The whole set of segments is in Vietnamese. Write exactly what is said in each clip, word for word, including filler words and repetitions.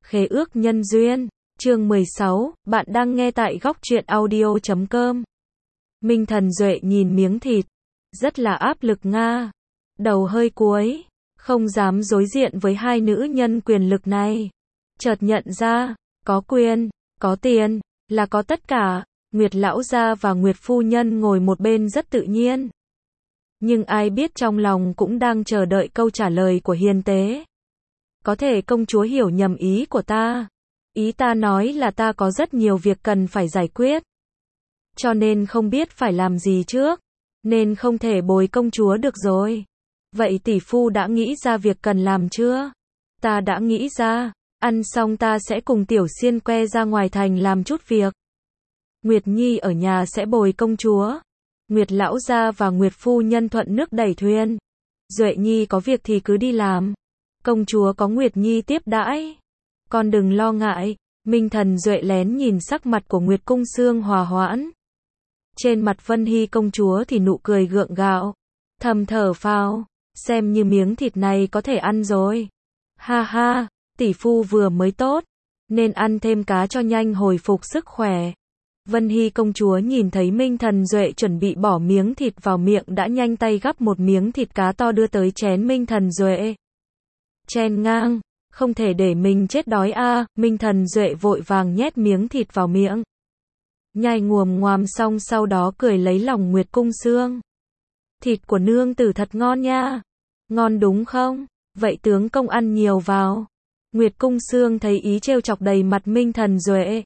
Khế ước nhân duyên, chương mười sáu, bạn đang nghe tại góc truyện audio chấm com. Minh Thần Duệ nhìn miếng thịt, rất là áp lực nga. Đầu hơi cúi, không dám đối diện với hai nữ nhân quyền lực này. Chợt nhận ra, có quyền, có tiền, là có tất cả. Nguyệt lão gia và Nguyệt phu nhân ngồi một bên rất tự nhiên. Nhưng ai biết trong lòng cũng đang chờ đợi câu trả lời của hiền tế. Có thể công chúa hiểu nhầm ý của ta. Ý ta nói là ta có rất nhiều việc cần phải giải quyết. Cho nên không biết phải làm gì trước. Nên không thể bồi công chúa được rồi. Vậy tỷ phu đã nghĩ ra việc cần làm chưa? Ta đã nghĩ ra. Ăn xong ta sẽ cùng Tiểu Xiên que ra ngoài thành làm chút việc. Nguyệt Nhi ở nhà sẽ bồi công chúa. Nguyệt lão gia và Nguyệt phu nhân thuận nước đẩy thuyền. Duệ Nhi có việc thì cứ đi làm. Công chúa có Nguyệt Nhi tiếp đãi. Con đừng lo ngại. Minh Thần Duệ lén nhìn sắc mặt của Nguyệt Cung Xương hòa hoãn. Trên mặt Vân Hy công chúa thì nụ cười gượng gạo. Thầm thở phào. Xem như miếng thịt này có thể ăn rồi. Ha ha, tỷ phu vừa mới tốt. Nên ăn thêm cá cho nhanh hồi phục sức khỏe. Vân Hy công chúa nhìn thấy Minh Thần Duệ chuẩn bị bỏ miếng thịt vào miệng đã nhanh tay gắp một miếng thịt cá to đưa tới chén Minh Thần Duệ. Chen ngang, không thể để mình chết đói a. À. Minh Thần Duệ vội vàng nhét miếng thịt vào miệng. Nhai nguồm ngoàm xong sau đó cười lấy lòng Nguyệt Cung Xương. Thịt của nương tử thật ngon nha. Ngon đúng không? Vậy tướng công ăn nhiều vào. Nguyệt Cung Xương thấy ý trêu chọc đầy mặt Minh Thần Duệ.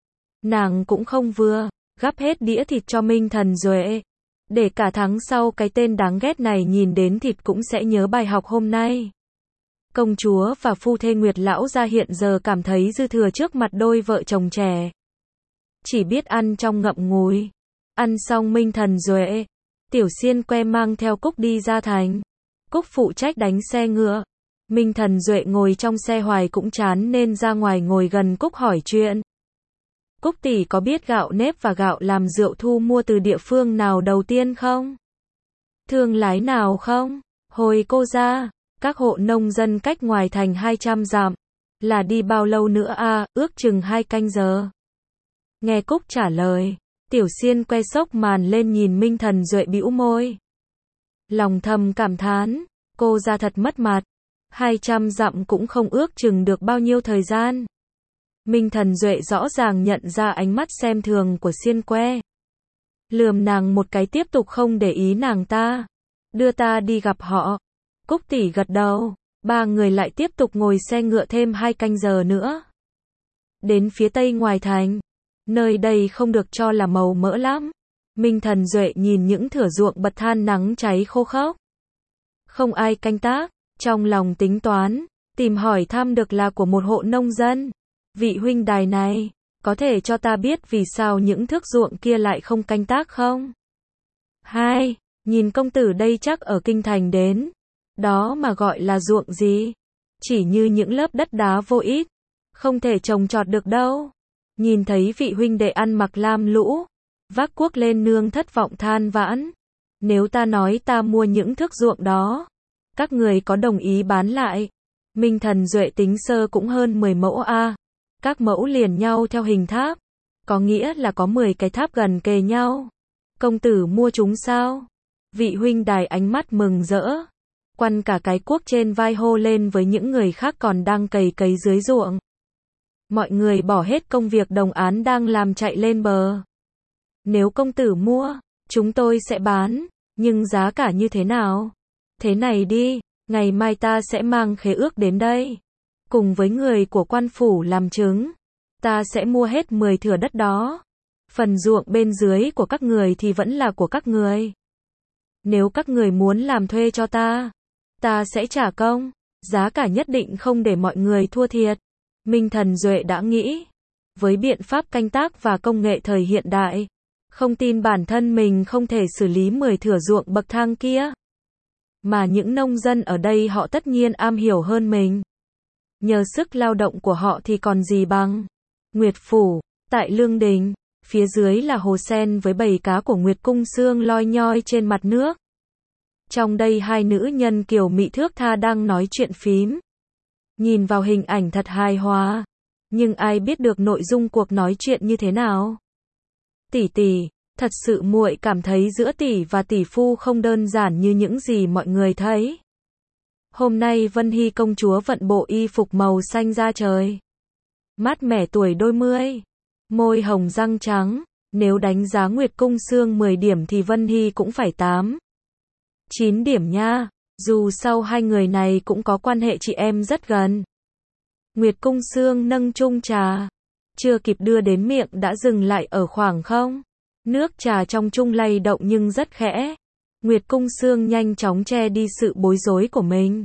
Nàng cũng không vừa, gắp hết đĩa thịt cho Minh Thần Duệ. Để cả tháng sau cái tên đáng ghét này nhìn đến thịt cũng sẽ nhớ bài học hôm nay. Công chúa và phu thê Nguyệt lão gia hiện giờ cảm thấy dư thừa trước mặt đôi vợ chồng trẻ. Chỉ biết ăn trong ngậm ngùi. Ăn xong Minh Thần Duệ, Tiểu Xiên que mang theo Cúc đi ra thành. Cúc phụ trách đánh xe ngựa. Minh Thần Duệ ngồi trong xe hoài cũng chán nên ra ngoài ngồi gần Cúc hỏi chuyện. Cúc tỷ có biết gạo nếp và gạo làm rượu thu mua từ địa phương nào đầu tiên không? Thương lái nào không? Hồi cô ra, các hộ nông dân cách ngoài thành hai trăm dặm. Là đi bao lâu nữa a? À, ước chừng hai canh giờ. Nghe Cúc trả lời, Tiểu Xiên que sốc màn lên nhìn Minh Thần Duệ bĩu môi. Lòng thầm cảm thán, cô ra thật mất mặt. hai trăm dặm cũng không ước chừng được bao nhiêu thời gian. Minh Thần Duệ rõ ràng nhận ra ánh mắt xem thường của Xiên que. Lườm nàng một cái tiếp tục không để ý nàng ta. Đưa ta đi gặp họ. Cúc tỷ gật đầu. Ba người lại tiếp tục ngồi xe ngựa thêm hai canh giờ nữa. Đến phía tây ngoài thành. Nơi đây không được cho là màu mỡ lắm. Minh Thần Duệ nhìn những thửa ruộng bật than nắng cháy khô khốc. Không ai canh tác. Trong lòng tính toán. Tìm hỏi thăm được là của một hộ nông dân. Vị huynh đài này, có thể cho ta biết vì sao những thước ruộng kia lại không canh tác không? Hai, nhìn công tử đây chắc ở kinh thành đến. Đó mà gọi là ruộng gì? Chỉ như những lớp đất đá vô ích. Không thể trồng trọt được đâu. Nhìn thấy vị huynh đệ ăn mặc lam lũ. Vác cuốc lên nương thất vọng than vãn. Nếu ta nói ta mua những thước ruộng đó. Các người có đồng ý bán lại? Minh Thần Duệ tính sơ cũng hơn mười mẫu a. À. Các mẫu liền nhau theo hình tháp. Có nghĩa là có mười cái tháp gần kề nhau. Công tử mua chúng sao? Vị huynh đài ánh mắt mừng rỡ. Quăn cả cái cuốc trên vai hô lên với những người khác còn đang cày cấy dưới ruộng. Mọi người bỏ hết công việc đồng án đang làm chạy lên bờ. Nếu công tử mua, chúng tôi sẽ bán. Nhưng giá cả như thế nào? Thế này đi, ngày mai ta sẽ mang khế ước đến đây. Cùng với người của quan phủ làm chứng. Ta sẽ mua hết mười thửa đất đó. Phần ruộng bên dưới của các người thì vẫn là của các người. Nếu các người muốn làm thuê cho ta, ta sẽ trả công. Giá cả nhất định không để mọi người thua thiệt. Minh Thần Duệ đã nghĩ. Với biện pháp canh tác và công nghệ thời hiện đại, không tin bản thân mình không thể xử lý mười thửa ruộng bậc thang kia. Mà những nông dân ở đây họ tất nhiên am hiểu hơn mình. Nhờ sức lao động của họ thì còn gì bằng. Nguyệt Phủ, tại Lương Đình, phía dưới là hồ sen với bầy cá của Nguyệt Cung Xương loi nhoi trên mặt nước. Trong đây hai nữ nhân kiều mị thước tha đang nói chuyện phím. Nhìn vào hình ảnh thật hài hòa, Nhưng ai biết được nội dung cuộc nói chuyện như thế nào? Tỷ tỷ, thật sự muội cảm thấy giữa tỷ và tỷ phu không đơn giản như những gì mọi người thấy. Hôm nay Vân Hy công chúa vận bộ y phục màu xanh da trời. Mát mẻ tuổi đôi mươi. Môi hồng răng trắng. Nếu đánh giá Nguyệt Cung Sương mười điểm thì Vân Hy cũng phải tám, chín điểm nha. Dù sau hai người này cũng có quan hệ chị em rất gần. Nguyệt Cung Sương nâng chung trà. Chưa kịp đưa đến miệng đã dừng lại ở khoảng không. Nước trà trong chung lay động nhưng rất khẽ. Nguyệt Cung Sương nhanh chóng che đi sự bối rối của mình.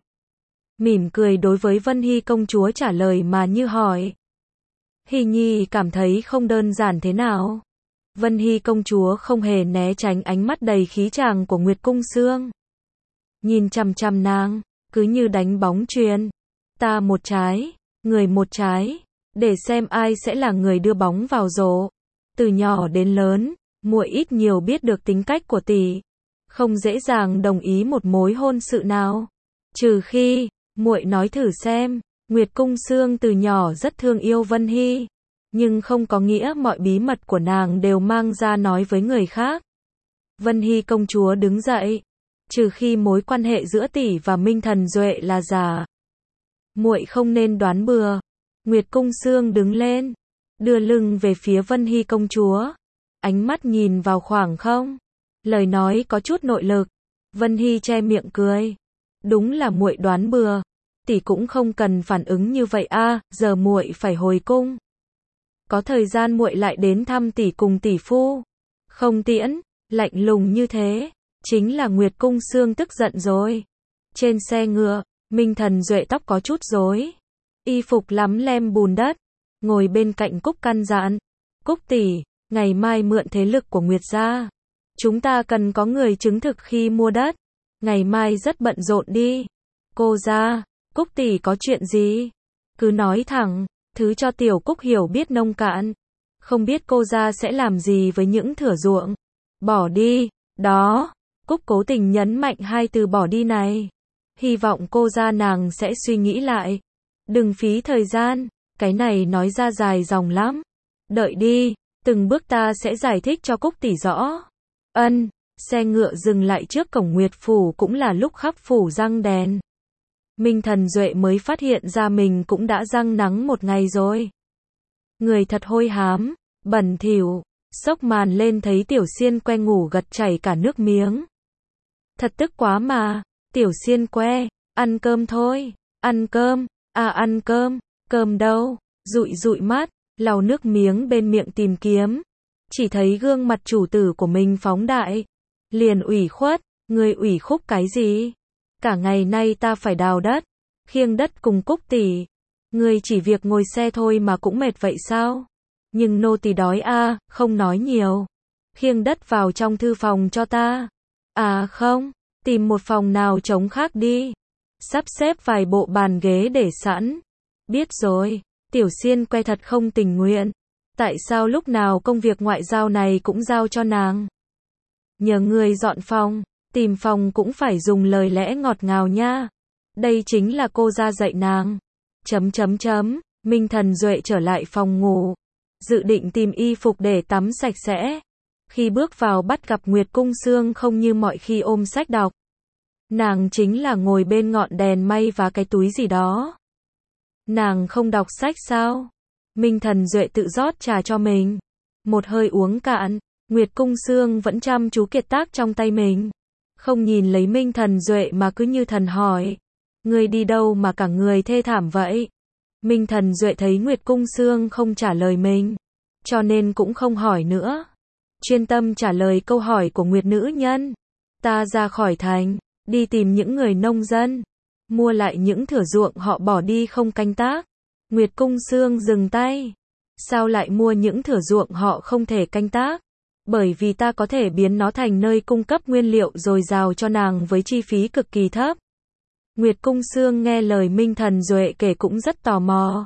Mỉm cười đối với Vân Hy công chúa trả lời mà như hỏi. Hy Nhi cảm thấy không đơn giản thế nào? Vân Hy công chúa không hề né tránh ánh mắt đầy khí chàng của Nguyệt Cung Sương. Nhìn chằm chằm nàng, cứ như đánh bóng chuyền. Ta một trái, người một trái, để xem ai sẽ là người đưa bóng vào rổ. Từ nhỏ đến lớn, muội ít nhiều biết được tính cách của tỷ, không dễ dàng đồng ý một mối hôn sự nào. Trừ khi, muội nói thử xem, Nguyệt Cung Sương từ nhỏ rất thương yêu Vân Hy, nhưng không có nghĩa mọi bí mật của nàng đều mang ra nói với người khác. Vân Hy công chúa đứng dậy, trừ khi mối quan hệ giữa tỷ và Minh Thần Duệ là giả. Muội không nên đoán bừa. Nguyệt Cung Sương đứng lên, đưa lưng về phía Vân Hy công chúa, ánh mắt nhìn vào khoảng không, lời nói có chút nội lực. Vân Hy che miệng cười, đúng là muội đoán bừa, tỷ cũng không cần phản ứng như vậy a, à, giờ muội phải hồi cung. Có thời gian muội lại đến thăm tỷ cùng tỷ phu. Không tiễn, lạnh lùng như thế, chính là Nguyệt Cung Sương tức giận rồi. Trên xe ngựa, Minh Thần Duệ tóc có chút rối, y phục lắm lem bùn đất, ngồi bên cạnh Cúc căn dặn. Cúc tỷ, ngày mai mượn thế lực của Nguyệt gia. Chúng ta cần có người chứng thực khi mua đất. Ngày mai rất bận rộn đi. Cô gia, Cúc tỷ có chuyện gì? Cứ nói thẳng, thứ cho tiểu Cúc hiểu biết nông cạn. Không biết cô gia sẽ làm gì với những thửa ruộng. Bỏ đi, đó. Cúc cố tình nhấn mạnh hai từ bỏ đi này. Hy vọng cô gia nàng sẽ suy nghĩ lại. Đừng phí thời gian, cái này nói ra dài dòng lắm. Đợi đi, từng bước ta sẽ giải thích cho Cúc tỷ rõ. Ân, xe ngựa dừng lại trước cổng Nguyệt phủ cũng là lúc khắp phủ răng đèn. Minh Thần Duệ mới phát hiện ra mình cũng đã răng nắng một ngày rồi. Người thật hôi hám, bẩn thỉu, xốc màn lên thấy Tiểu Xiên Que ngủ gật chảy cả nước miếng. Thật tức quá mà, Tiểu Xiên Que, ăn cơm thôi, ăn cơm, à ăn cơm, cơm đâu, dụi dụi mắt, lau nước miếng bên miệng tìm kiếm. Chỉ thấy gương mặt chủ tử của mình phóng đại. Liền ủy khuất, người ủy khúc cái gì? Cả ngày nay ta phải đào đất, khiêng đất cùng Cúc tỷ. Người chỉ việc ngồi xe thôi mà cũng mệt vậy sao? Nhưng nô tỳ đói a, à, không nói nhiều. Khiêng đất vào trong thư phòng cho ta. À không, tìm một phòng nào trống khác đi. Sắp xếp vài bộ bàn ghế để sẵn. Biết rồi, Tiểu Xiên Que thật không tình nguyện. Tại sao lúc nào công việc ngoại giao này cũng giao cho nàng? Nhờ người dọn phòng, tìm phòng cũng phải dùng lời lẽ ngọt ngào nha. Đây chính là cô gia dạy nàng. Chấm chấm chấm, Minh Thần Duệ trở lại phòng ngủ, dự định tìm y phục để tắm sạch sẽ. Khi bước vào bắt gặp Nguyệt Cung Sương không như mọi khi ôm sách đọc. Nàng chính là ngồi bên ngọn đèn may và cái túi gì đó. Nàng không đọc sách sao? Minh Thần Duệ tự rót trà cho mình. Một hơi uống cạn, Nguyệt Cung Sương vẫn chăm chú kiệt tác trong tay mình. Không nhìn lấy Minh Thần Duệ mà cứ như thần hỏi. Người đi đâu mà cả người thê thảm vậy? Minh Thần Duệ thấy Nguyệt Cung Sương không trả lời mình, cho nên cũng không hỏi nữa. Chuyên tâm trả lời câu hỏi của Nguyệt nữ nhân. Ta ra khỏi thành, đi tìm những người nông dân, mua lại những thửa ruộng họ bỏ đi không canh tác. Nguyệt Cung Sương dừng tay. Sao lại mua những thửa ruộng họ không thể canh tác? Bởi vì ta có thể biến nó thành nơi cung cấp nguyên liệu dồi dào cho nàng với chi phí cực kỳ thấp. Nguyệt Cung Sương nghe lời Minh Thần Duệ kể cũng rất tò mò.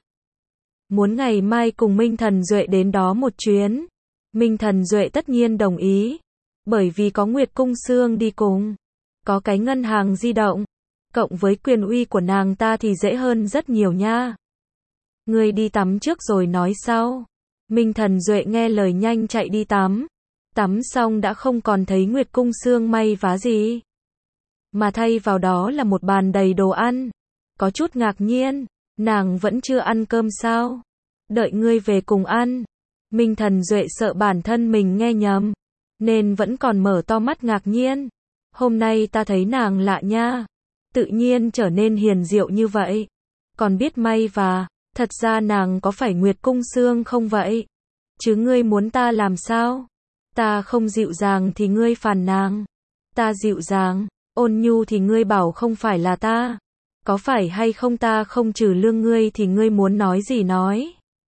Muốn ngày mai cùng Minh Thần Duệ đến đó một chuyến. Minh Thần Duệ tất nhiên đồng ý. Bởi vì có Nguyệt Cung Sương đi cùng. Có cái ngân hàng di động. Cộng với quyền uy của nàng ta thì dễ hơn rất nhiều nha. Ngươi đi tắm trước rồi nói sau. Minh Thần Duệ nghe lời nhanh chạy đi tắm. Tắm xong đã không còn thấy Nguyệt Cung Sương may vá gì, mà thay vào đó là một bàn đầy đồ ăn. Có chút ngạc nhiên, nàng vẫn chưa ăn cơm sao? Đợi ngươi về cùng ăn. Minh Thần Duệ sợ bản thân mình nghe nhầm, nên vẫn còn mở to mắt ngạc nhiên. Hôm nay ta thấy nàng lạ nha, tự nhiên trở nên hiền diệu như vậy, còn biết may và, thật ra nàng có phải Nguyệt Cung Sương không vậy? Chứ ngươi muốn ta làm sao? Ta không dịu dàng thì ngươi phàn nàn, ta dịu dàng, ôn nhu thì ngươi bảo không phải là ta. Có phải hay không ta không trừ lương ngươi thì ngươi muốn nói gì nói.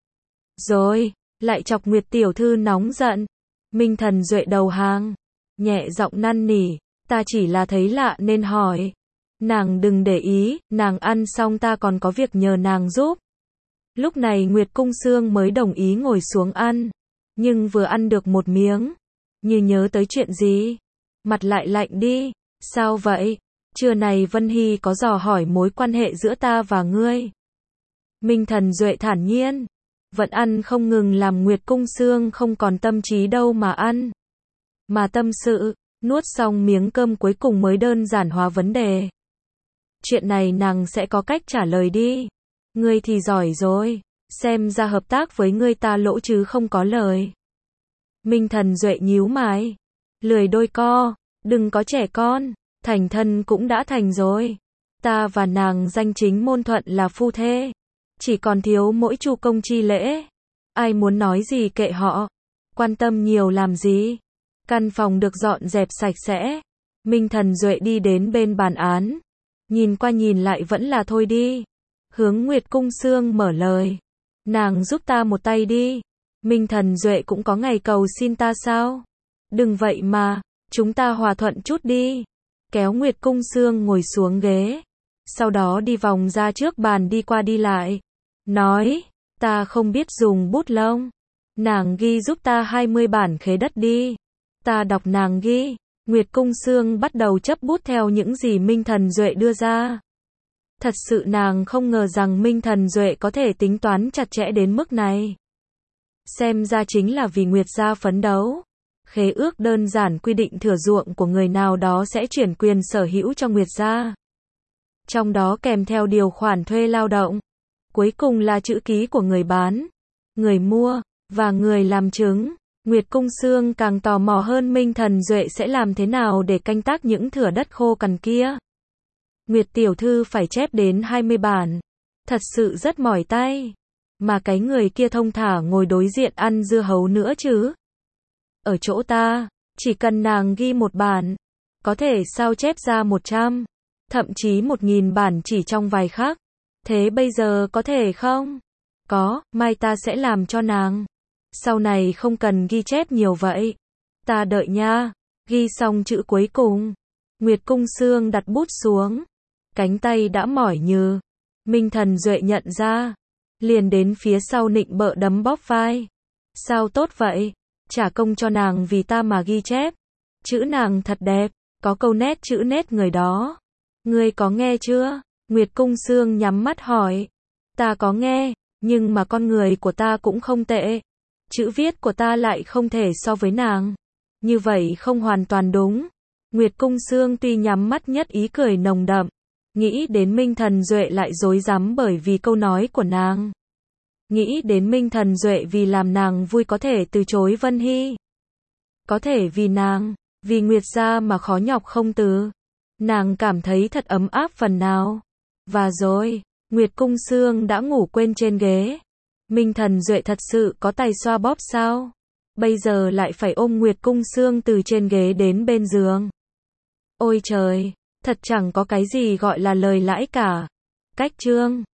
Rồi, lại chọc Nguyệt tiểu thư nóng giận. Minh Thần Duệ đầu hàng, nhẹ giọng năn nỉ, ta chỉ là thấy lạ nên hỏi. Nàng đừng để ý, nàng ăn xong ta còn có việc nhờ nàng giúp. Lúc này Nguyệt Cung Sương mới đồng ý ngồi xuống ăn, nhưng vừa ăn được một miếng, như nhớ tới chuyện gì, mặt lại lạnh đi. Sao vậy? Trưa này Vân Hy có dò hỏi mối quan hệ giữa ta và ngươi. Minh Thần Duệ thản nhiên, vẫn ăn không ngừng làm Nguyệt Cung Sương không còn tâm trí đâu mà ăn, mà tâm sự. Nuốt xong miếng cơm cuối cùng mới đơn giản hóa vấn đề. Chuyện này nàng sẽ có cách trả lời đi. Ngươi thì giỏi rồi, xem ra hợp tác với ngươi ta lỗ chứ không có lời. Minh Thần Duệ nhíu mày, lười đôi co, đừng có trẻ con, thành thân cũng đã thành rồi. Ta và nàng danh chính ngôn thuận là phu thê, chỉ còn thiếu mỗi chu công chi lễ. Ai muốn nói gì kệ họ, quan tâm nhiều làm gì. Căn phòng được dọn dẹp sạch sẽ. Minh Thần Duệ đi đến bên bàn án, nhìn qua nhìn lại vẫn là thôi đi. Hướng Nguyệt Cung Sương mở lời, nàng giúp ta một tay đi. Minh Thần Duệ cũng có ngày cầu xin ta sao? Đừng vậy mà, chúng ta hòa thuận chút đi. Kéo Nguyệt Cung Sương ngồi xuống ghế, sau đó đi vòng ra trước bàn đi qua đi lại, nói, ta không biết dùng bút lông, nàng ghi giúp ta hai mươi bản khế đất đi. Ta đọc nàng ghi. Nguyệt Cung Sương bắt đầu chấp bút theo những gì Minh Thần Duệ đưa ra. Thật sự nàng không ngờ rằng Minh Thần Duệ có thể tính toán chặt chẽ đến mức này. Xem ra chính là vì Nguyệt gia phấn đấu. Khế ước đơn giản quy định thửa ruộng của người nào đó sẽ chuyển quyền sở hữu cho Nguyệt gia, trong đó kèm theo điều khoản thuê lao động. Cuối cùng là chữ ký của người bán, người mua, và người làm chứng. Nguyệt Cung Sương càng tò mò hơn Minh Thần Duệ sẽ làm thế nào để canh tác những thửa đất khô cằn kia. Nguyệt tiểu thư phải chép đến hai mươi bản, thật sự rất mỏi tay. Mà cái người kia thông thả ngồi đối diện ăn dưa hấu nữa chứ. Ở chỗ ta, chỉ cần nàng ghi một bản, có thể sao chép ra một trăm, thậm chí một nghìn bản chỉ trong vài khắc. Thế bây giờ có thể không? Có, mai ta sẽ làm cho nàng. Sau này không cần ghi chép nhiều vậy. Ta đợi nha. Ghi xong chữ cuối cùng, Nguyệt Cung Sương đặt bút xuống. Cánh tay đã mỏi nhừ. Minh Thần Duệ nhận ra, liền đến phía sau nịnh bợ đấm bóp vai. Sao tốt vậy? Trả công cho nàng vì ta mà ghi chép. Chữ nàng thật đẹp, có câu nét chữ nét người đó. Ngươi có nghe chưa? Nguyệt Cung Sương nhắm mắt hỏi. Ta có nghe, nhưng mà con người của ta cũng không tệ. Chữ viết của ta lại không thể so với nàng. Như vậy không hoàn toàn đúng. Nguyệt Cung Sương tuy nhắm mắt nhất ý cười nồng đậm, nghĩ đến Minh Thần Duệ lại rối rắm bởi vì câu nói của nàng. Nghĩ đến Minh Thần Duệ vì làm nàng vui có thể từ chối Vân Hy. Có thể vì nàng, vì Nguyệt gia mà khó nhọc không từ. Nàng cảm thấy thật ấm áp phần nào. Và rồi, Nguyệt Cung Sương đã ngủ quên trên ghế. Minh Thần Duệ thật sự có tay xoa bóp sao? Bây giờ lại phải ôm Nguyệt Cung Sương từ trên ghế đến bên giường. Ôi trời, thật chẳng có cái gì gọi là lời lãi cả. Cách chương